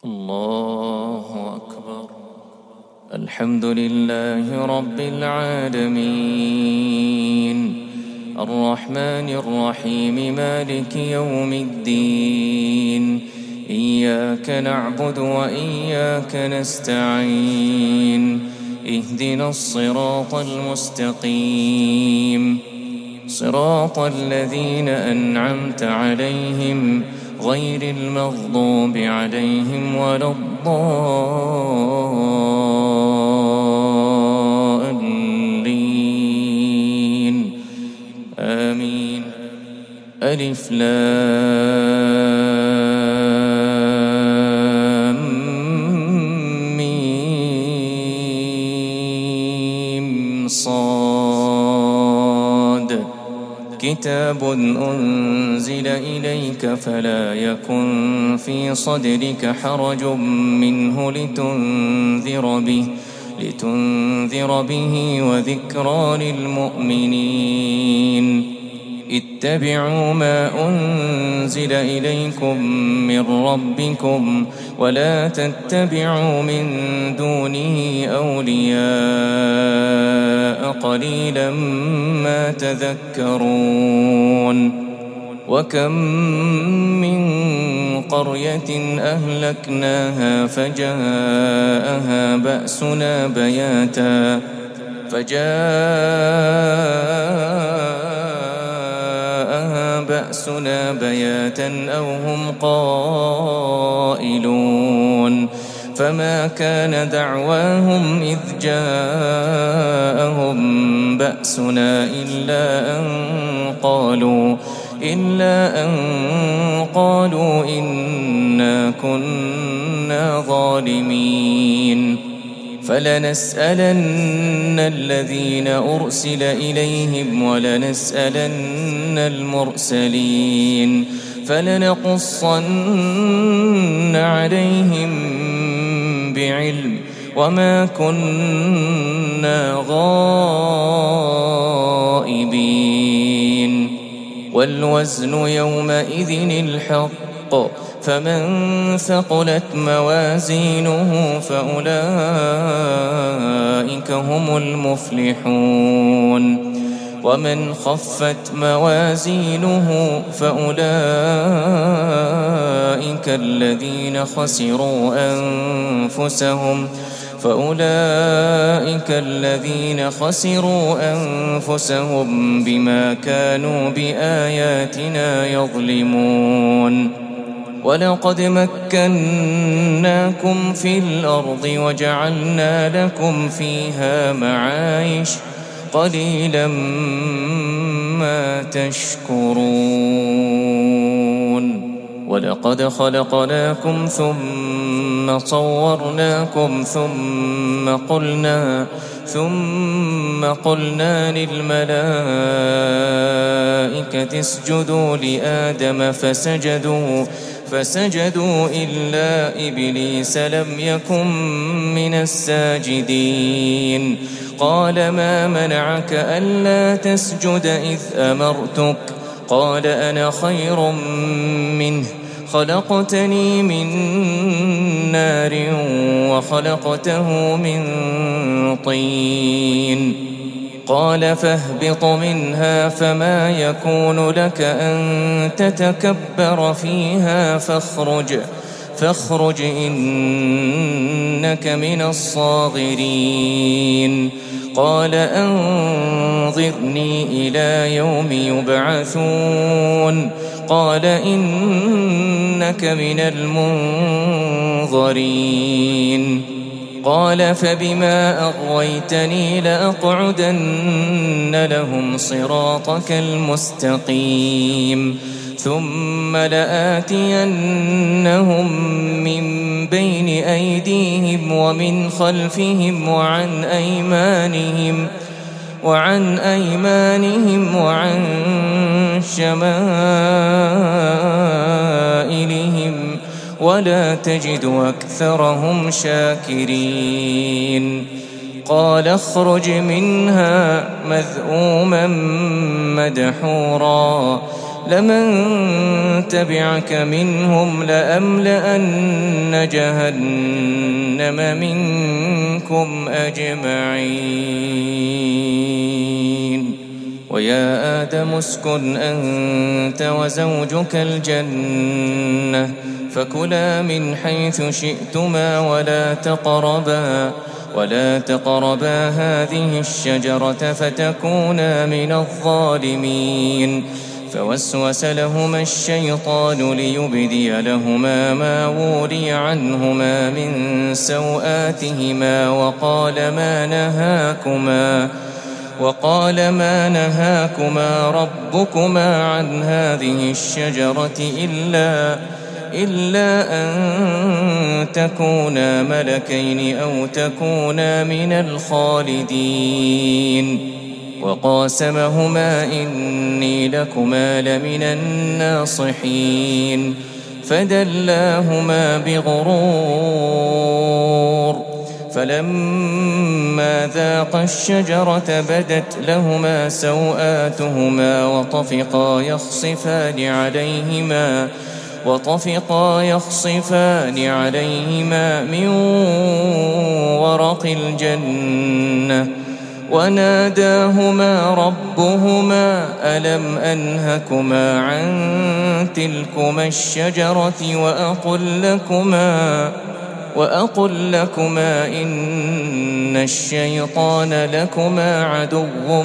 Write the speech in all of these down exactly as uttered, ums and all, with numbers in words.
الله أكبر. الحمد لله رب العالمين، الرحمن الرحيم، مالك يوم الدين. إياك نعبد وإياك نستعين، اهدنا الصراط المستقيم، صراط الذين أنعمت عليهم غير المغضوب عليهم ولا الضالين، آمين. ألف لام ميم صاد. كتاب أنزل إليك فلا يكن في صدرك حرج منه لتنذر به لتنذر به وذكرى للمؤمنين. اتبعوا ما أنزل إليكم من ربكم ولا تتبعوا من دونه أولياء، قليلا ما تذكرون. وكم من قرية أهلكناها فجاءها بأسنا بياتا فجاءها بأسنا بياتا أو هم قائلون. فما كان دعواهم إذ جاءهم بأسنا إلا أن قالوا إلا أن قالوا إنا كنا ظالمين. فلنسألن الذين أرسل إليهم ولنسألن المرسلين، فلنقصن عليهم بعلم وما كنا غائبين. والوزن يومئذ الحق، فمن ثقلت موازينه فأولئك هم المفلحون. ومن خفت موازينه فأولئك الذين خسروا أنفسهم فأولئك الذين خسروا أنفسهم بما كانوا بآياتنا يظلمون. ولقد مكناكم في الأرض وجعلنا لكم فيها معايش، قليلا ما تشكرون. ولقد خلقناكم ثم صورناكم ثم قلنا ثم قلنا للملائكة اسجدوا لآدم فسجدوا فسجدوا إلا إبليس لم يكن من الساجدين. قال ما منعك ألا تسجد إذ أمرتك؟ قال أنا خير منه، خلقتني من نار وخلقته من طين. قال فاهبط منها فما يكون لك أن تتكبر فيها فاخرج فاخرج إنك من الصاغرين. قال أنظرني إلى يوم يبعثون. قال إنك من المنظرين. قال فبما أغويتني لأقعدن لهم صراطك المستقيم، ثم لآتينهم من بين أيديهم ومن خلفهم وعن أيمانهم وعن أيمانهم وعن شمائلهم ولا تجد أكثرهم شاكرين. قال اخرج منها مذءوما مدحورا لمن تبعك منهم لأملأن جهنم منكم أجمعين. ويا آدم اسكن أنت وزوجك الجنة فكلا من حيث شئتما ولا تقربا ولا تقربا هذه الشجرة فتكونا من الظالمين. فوسوس لهما الشيطان ليبدي لهما ما وري عنهما من سوآتهما وقال ما نهاكما وقال ما نهاكما ربكما عن هذه الشجرة إلا إلا أن تكونا ملكين أو تكونا من الخالدين. وقاسمهما إني لكما لمن الناصحين فدلاهما بغرور فلما ذاقا الشجرة بدت لهما سوآتهما وطفقا يخصفان عليهما وطفقا يخصفان عليهما من ورق الجنة وناداهما ربهما ألم أنهكما عن تلكما الشجرة وأقل لكما وأقل لكما إن الشيطان لكما عدو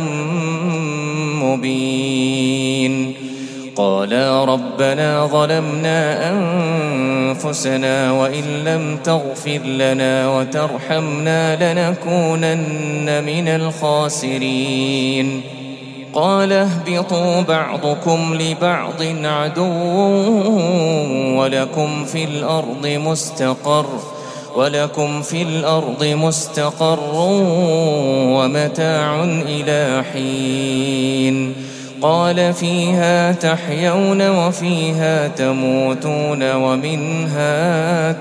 مبين. قالا ربنا ظلمنا أنفسنا وإن لم تغفر لنا وترحمنا لنكونن من الخاسرين. قال اهبطوا بعضكم لبعض عدو ولكم في الأرض مستقر ولكم في الأرض مستقر ومتاع إلى حين. قال فيها تحيون وفيها تموتون ومنها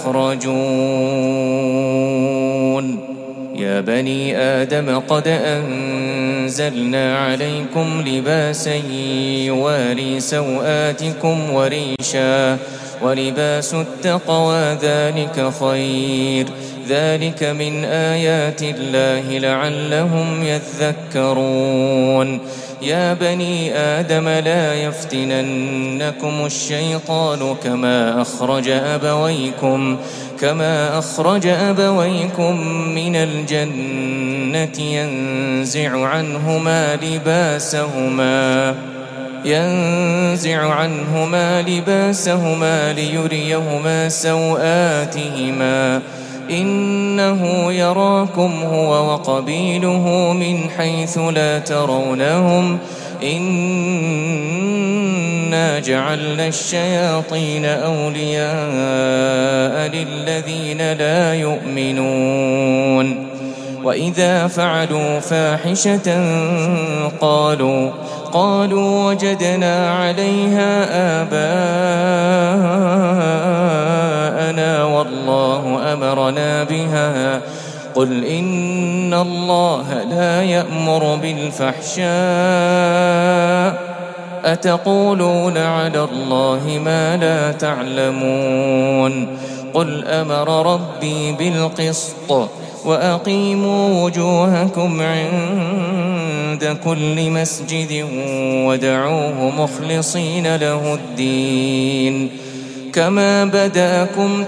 تخرجون. يا بني آدم قد أنزلنا عليكم لباسا يواري سوآتكم وريشا ولباس التقوى ذلك خير ذلك من آيات الله لعلهم يذكرون. يا بني آدم لا يفتننكم الشيطان كما أخرج أبويكم كما أخرج أبويكم من الجنة ينزع عنهما لباسهما ينزع عنهما لباسهما ليريهما سوآتهما إنه يراكم هو وقبيله من حيث لا ترونهم إنا جعلنا الشياطين أولياء للذين لا يؤمنون. وإذا فعلوا فاحشة قالوا قالوا وجدنا عليها آباءنا والله أمرنا بها قل إن الله لا يأمر بالفحشاء أتقولون على الله ما لا تعلمون. قل أمر ربي بالقسط وأقيموا وجوهكم عند كل مسجد ودعوه مخلصين له الدين كما بدأكم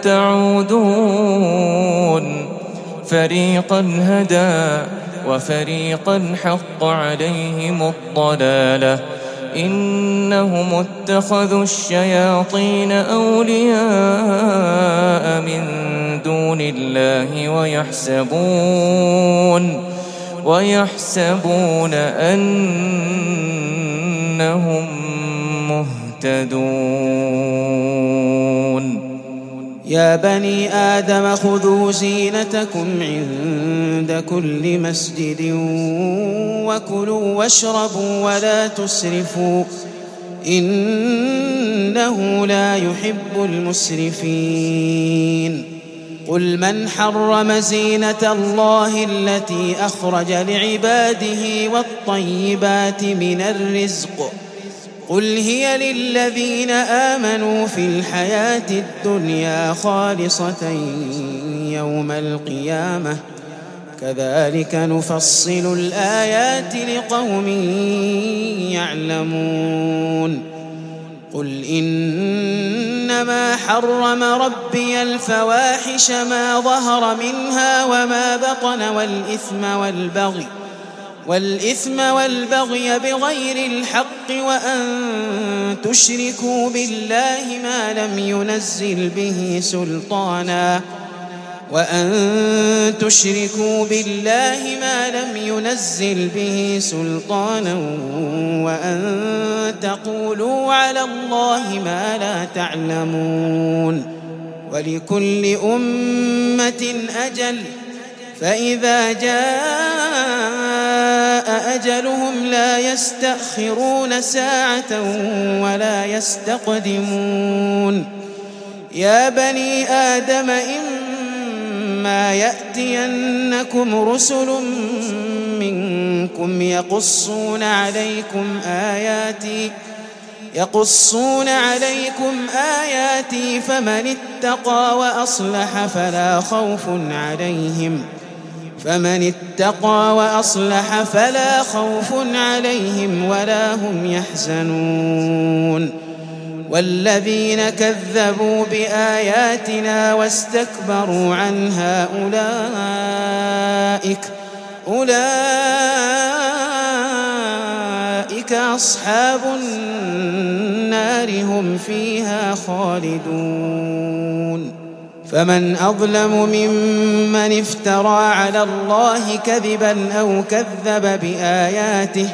تعودون. فريقا هدى وفريقا حق عليهم الضلالة إنهم اتخذوا الشياطين أولياء من دون الله ويحسبون ويحسبون أنهم مهتدون. يا بني آدم خذوا زينتكم عند كل مسجد وكلوا واشربوا ولا تسرفوا إنه لا يحب المسرفين. قل من حرم زينة الله التي أخرج لعباده والطيبات من الرزق قل هي للذين آمنوا في الحياة الدنيا خالصة يوم القيامة كذلك نفصل الآيات لقوم يعلمون قل إنما حرم ربي الفواحش ما ظهر منها وما بطن والإثم والبغي والإثم والبغي بغير الحق وأن تشركوا بالله ما لم ينزل به سلطانا وأن تشركوا بالله ما لم ينزل به سلطانا وأن تقولوا على الله ما لا تعلمون ولكل أمة أجل فإذا جاء أجلهم لا يستأخرون ساعة ولا يستقدمون يا بني آدم إما يأتينكم رسل منكم يقصون عليكم آياتي يقصون عليكم آياتي فمن اتقى وأصلح فلا خوف عليهم فمن اتقى وأصلح فلا خوف عليهم ولا هم يحزنون والذين كذبوا بآياتنا واستكبروا عنها أولئك أولئك أصحاب النار هم فيها خالدون فمن أظلم ممن افترى على الله كذبا أو كذب بآياته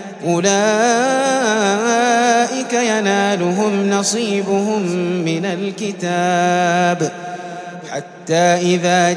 أولئك ينالهم نصيبهم من الكتاب حتى إذا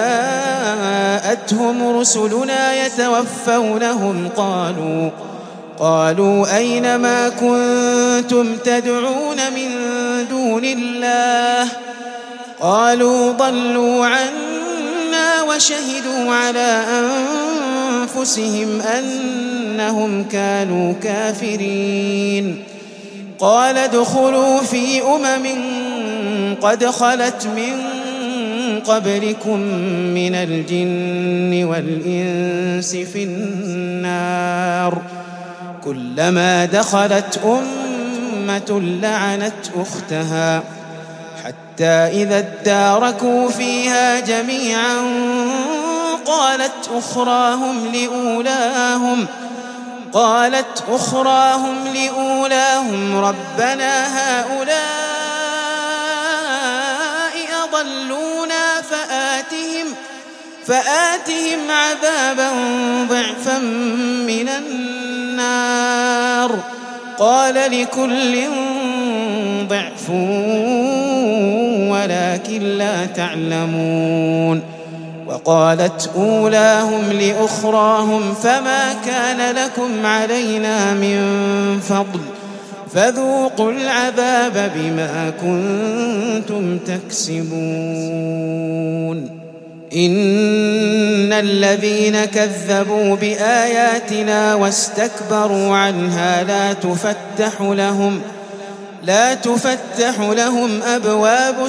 جاءتهم رسلنا يتوفونهم قالوا قالوا أين ما كنتم تدعون من دون الله قالوا ضلوا عنا وشهدوا على أنفسهم أنهم كانوا كافرين قال ادخلوا في أمم قد خلت من قبلكم من الجن والإنس في النار كلما دخلت أمة لعنت أختها حتى إذا اداركوا فيها جميعا قالت أخراهم لأولاهم قالت أخراهم لأولاهم ربنا هؤلاء أضلونا فآتهم فآتهم عذابا ضعفا من النار قال لكل ضعف ولكن لا تعلمون وقالت أولاهم لأخراهم فما كان لكم علينا من فضل فذوقوا العذاب بما كنتم تكسبون إن الذين كذبوا بآياتنا واستكبروا عنها لا تفتح لهم لا تفتح لهم أبواب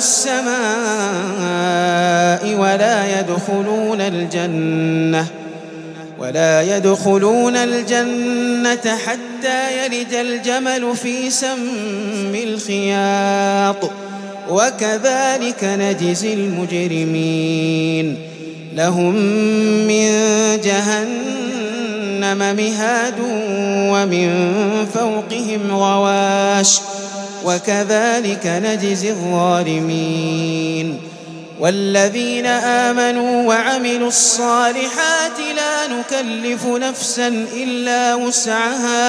السماء ولا يدخلون الجنة ولا يدخلون الجنة حتى يلج الجمل في سم الخياط وكذلك نجزي المجرمين لهم من جهنم مهاد ومن فوقهم غواش وكذلك نجزي الظالمين والذين آمنوا وعملوا الصالحات لا نكلف نفسا إلا وسعها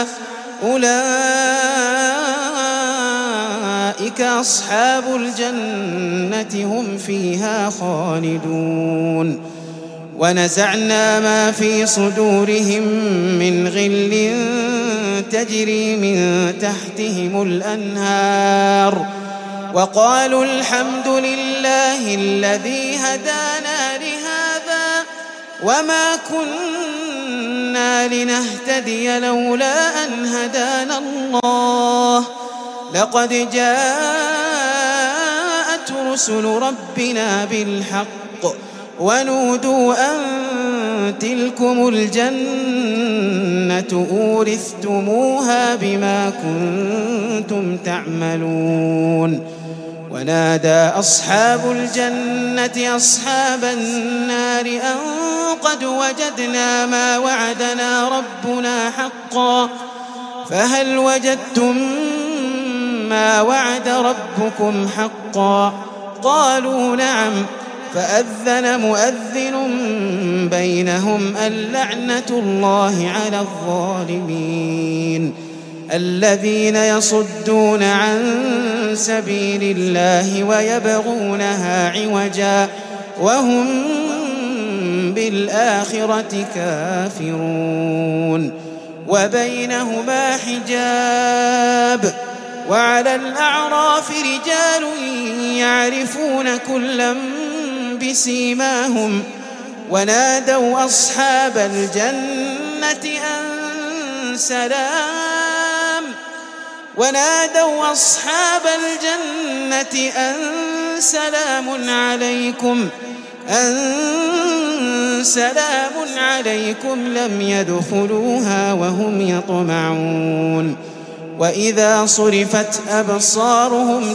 أولئك أصحاب الجنة هم فيها خالدون ونزعنا ما في صدورهم من غل تجري من تحتهم الأنهار وقالوا الحمد لله الذي هدانا لهذا وما كنا كنا لنهتدي لولا أن هدانا الله لقد جاءت رسل ربنا بالحق ونودوا أن تلكم الجنة أورثتموها بما كنتم تعملون ونادى أصحاب الجنة أصحاب النار أن قد وجدنا ما وعدنا ربنا حقا فهل وجدتم ما وعد ربكم حقا قالوا نعم فأذن مؤذن بينهم اللعنة الله على الظالمين الذين يصدون عن سبيل الله ويبغونها عوجا وهم بالآخرة كافرون وبينهما حجاب وعلى الأعراف رجال يعرفون كلا بسيماهم ونادوا أصحاب الجنة أن سلام ونادوا أصحاب الجنة أن سلام عليكم أن سلام عليكم لم يدخلوها وهم يطمعون وإذا صرفت أبصارهم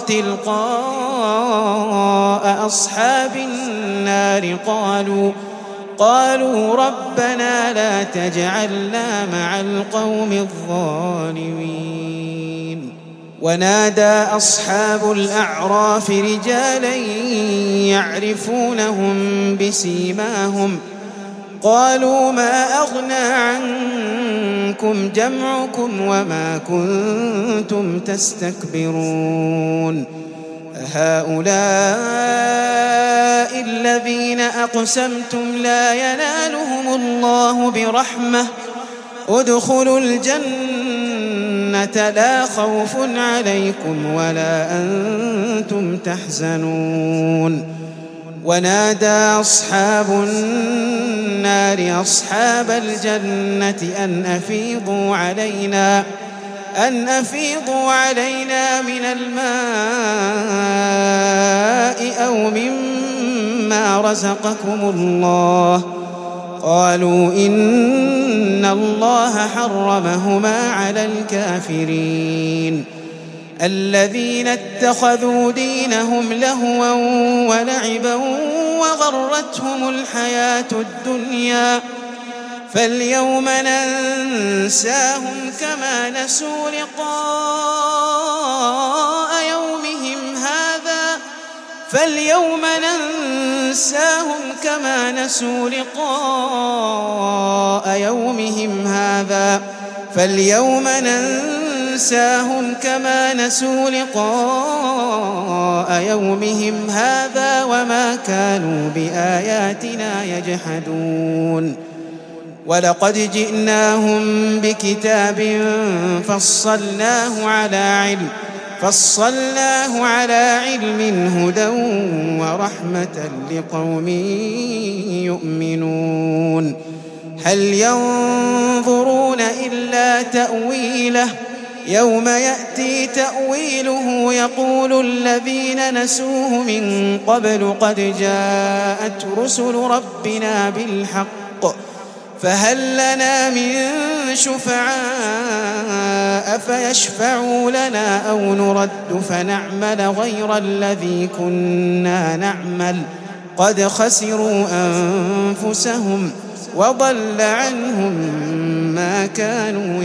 تلقاء أصحاب النار قالوا قالوا ربنا لا تجعلنا مع القوم الظالمين ونادى أصحاب الأعراف رجالا يعرفونهم بسيماهم قالوا ما أغنى عنكم جمعكم وما كنتم تستكبرون هؤلاء الذين أقسمتم لا ينالهم الله برحمة ادخلوا الجنة لا خوف عليكم ولا أنتم تحزنون ونادى أصحاب النار أصحاب الجنة أن أفيضوا علينا أن أفيضوا علينا من الماء أو مما رزقكم الله قالوا إن الله حرمهما على الكافرين الذين اتخذوا دينهم لهوا ولعبا وغرتهم الحياة الدنيا فاليوم ننساهم كما نسوا لقاء يومهم هذا فاليوم ننساهم كما نسوا لقاء يومهم هذا فاليوم ننساهم كما نسوا لقاء يومهم هذا وما كانوا بآياتنا يجحدون ولقد جئناهم بكتاب فصلناه على علم فصلناه على علم هدى ورحمة لقوم يؤمنون هل ينظرون إلا تأويله يوم يأتي تأويله يقول الذين نسوه من قبل قد جاءت رسل ربنا بالحق فهل لنا من شفعاء فيشفعوا لنا أو نرد فنعمل غير الذي كنا نعمل قد خسروا أنفسهم وضل عنهم ما كانوا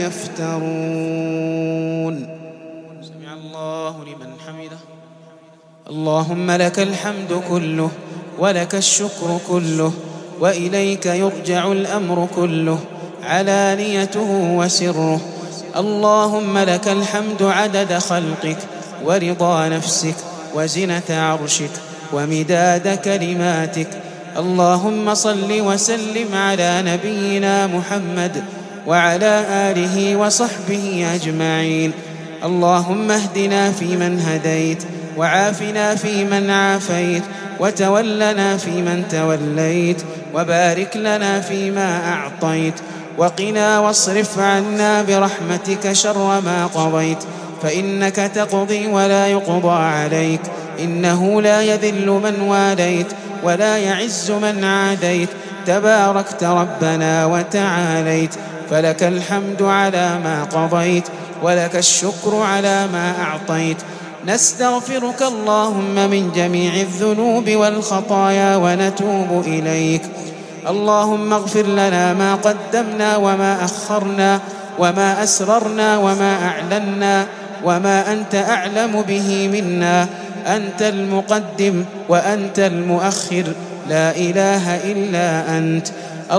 يفترون سمع الله لمن حمده اللهم لك الحمد كله ولك الشكر كله وإليك يرجع الأمر كله علانيته وسره اللهم لك الحمد عدد خلقك ورضا نفسك وزنة عرشك ومداد كلماتك اللهم صل وسلم على نبينا محمد وعلى آله وصحبه أجمعين اللهم اهدنا فيمن هديت وعافنا فيمن عافيت وتولنا فيمن توليت وبارك لنا فيما أعطيت وقنا واصرف عنا برحمتك شر ما قضيت، فإنك تقضي ولا يقضى عليك، إنه لا يذل من واليت ولا يعز من عاديت، تباركت ربنا وتعاليت، فلك الحمد على ما قضيت ولك الشكر على ما أعطيت. نستغفرك اللهم من جميع الذنوب والخطايا ونتوب إليك. اللهم اغفر لنا ما قدمنا وما أخرنا وما أسررنا وما أعلنا وما أنت أعلم به منا، أنت المقدم وأنت المؤخر، لا إله إلا أنت.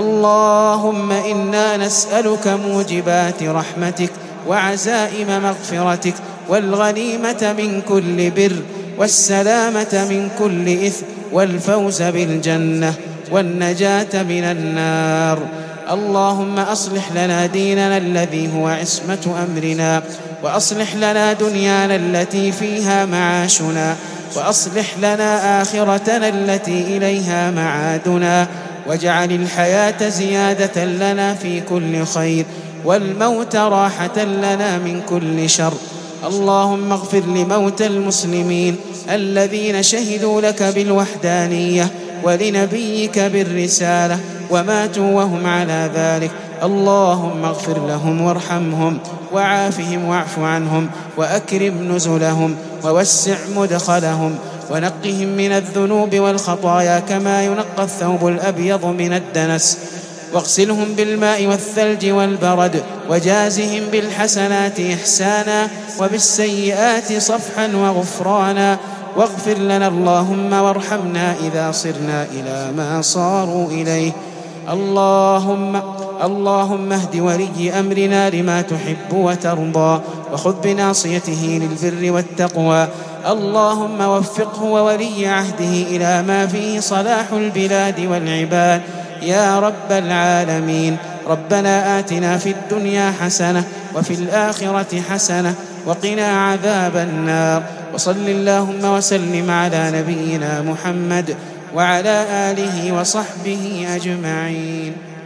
اللهم إنا نسألك موجبات رحمتك وعزائم مغفرتك والغنيمة من كل بر والسلامة من كل إثم والفوز بالجنة والنجاة من النار. اللهم أصلح لنا ديننا الذي هو عصمة أمرنا، وأصلح لنا دنيانا التي فيها معاشنا، وأصلح لنا آخرتنا التي إليها معادنا، واجعل الحياة زيادة لنا في كل خير والموت راحة لنا من كل شر. اللهم اغفر لموتى المسلمين الذين شهدوا لك بالوحدانية ولنبيك بالرسالة وماتوا وهم على ذلك. اللهم اغفر لهم وارحمهم وعافهم واعف عنهم وأكرم نزلهم ووسع مدخلهم ونقهم من الذنوب والخطايا كما ينقى الثوب الأبيض من الدنس، واغسلهم بالماء والثلج والبرد، وجازهم بالحسنات إحسانا وبالسيئات صفحا وغفرانا. واغفر لنا اللهم وارحمنا إذا صرنا إلى ما صاروا إليه. اللهم اللهم اهد ولي أمرنا لما تحب وترضى، وخذ بناصيته للبر والتقوى. اللهم وفقه وولي عهده إلى ما فيه صلاح البلاد والعباد يا رب العالمين. ربنا آتنا في الدنيا حسنة وفي الآخرة حسنة وقنا عذاب النار. وصل اللهم وسلم على نبينا محمد وعلى آله وصحبه أجمعين.